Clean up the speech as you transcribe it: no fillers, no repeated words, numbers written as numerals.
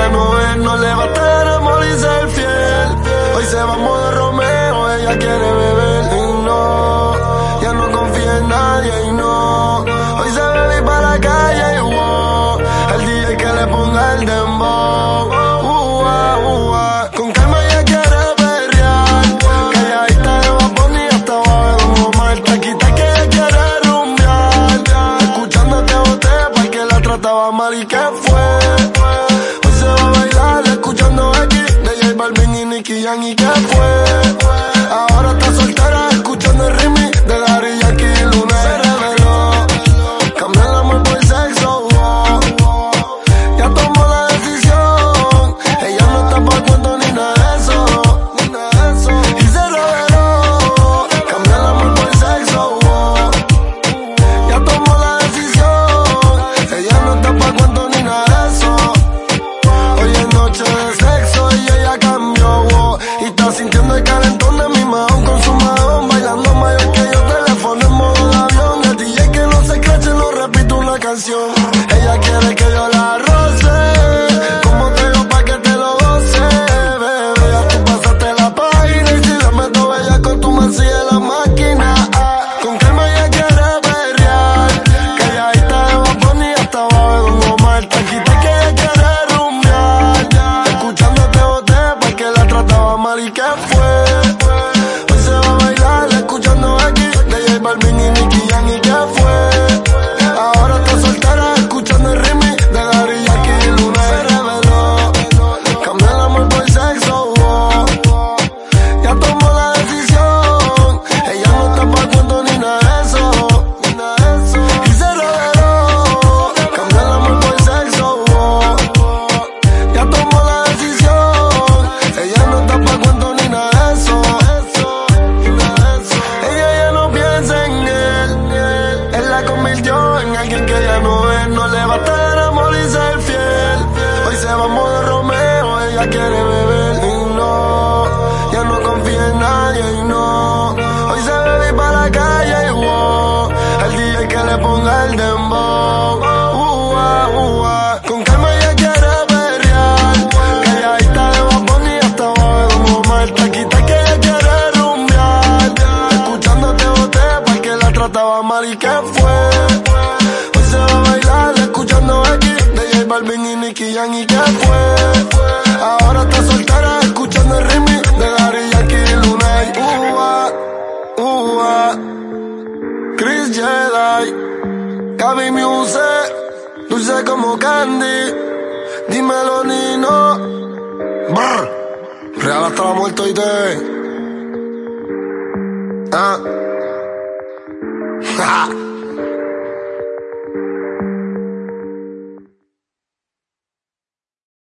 ya no es, no le va a tener amor y ser fiel. Hoy se va a modo Romeo, ella quiere beber y no, ya no confía en nadie y no. Hoy se bebe para la calle y wow, el DJ que le ponga el dembow. Con calma ella quiere perrear, calladita de Bad Bunny hasta abajo de Don Omar. Taquita que ella quiere rumbear, escuchándote boté pa' que la trataba mal y que fue. Hoy se va a bailar escuchando X de J Balvin y Nicky Jam y que fue. Ahora está soltera escuchando el remix de Daddy Yankee y Luna. Se reveló, cambió el amor por sexo, ya tomó la decisión, ella no está pa' cuento ni nada de eso, y se reveló, cambió el amor por sexo, ya tomó la decisión, ella no está pa' cuento ni nada de eso. Hoy es noche de sexo y ella cambió, y está sintiendo el calentón de mi mahón con su mahón, bailando mayor que yo, teléfono en modo de avión. El DJ que no se crache, no repito una canción. Ella quiere que yo la roce, como te digo pa' que te lo goce, bebé. Ya tú pasaste la página y si la meto bella con tu mancilla en la máquina. Con calma ella quiere perrear, calladita de Bad Bunny hasta abajo de Don Omar. Taquita que ella quiere rumbear, escuchándote boté pa' que la trataba mal y que fue. Hoy se va a bailar escuchando X de J Balvin y Nicky Jam y que fue. Ahora está soltera escuchando el remix de Daddy Yankee y Luna. Se reveló, cambió el amor por sexo, ya tomó la decisión, ella no está pa' cuento ni nada de eso, y se reveló, cambió el amor por sexo, ya tomó la decisión, ella no está pa' cuento ni nada de eso. Ella ya no piensa en él la convirtió en alguien que ya no es, no le va a tener amor y ser fiel. Hoy se va a modo Romeo, ella quiere beber y no, ya no confía en nadie y no. Hoy se bebe para la calle y wow, el DJ que le ponga el dembow. Con calma ella quiere perrear, calladita de Bad Bunny hasta abajo de Don Omar. Taquita que ella quiere rumbear, escuchándote boté pa' que la trataba mal y que fue. Hoy se va a bailar escuchando X de J Balvin y Nicky Jam y que fue. Ahora está soltera escuchando el remix de Daddy Yankee y Luna. Chris Jedi, Gaby Music, dulce como candy, dímelo Nino. Brr, real hasta la muerte y te.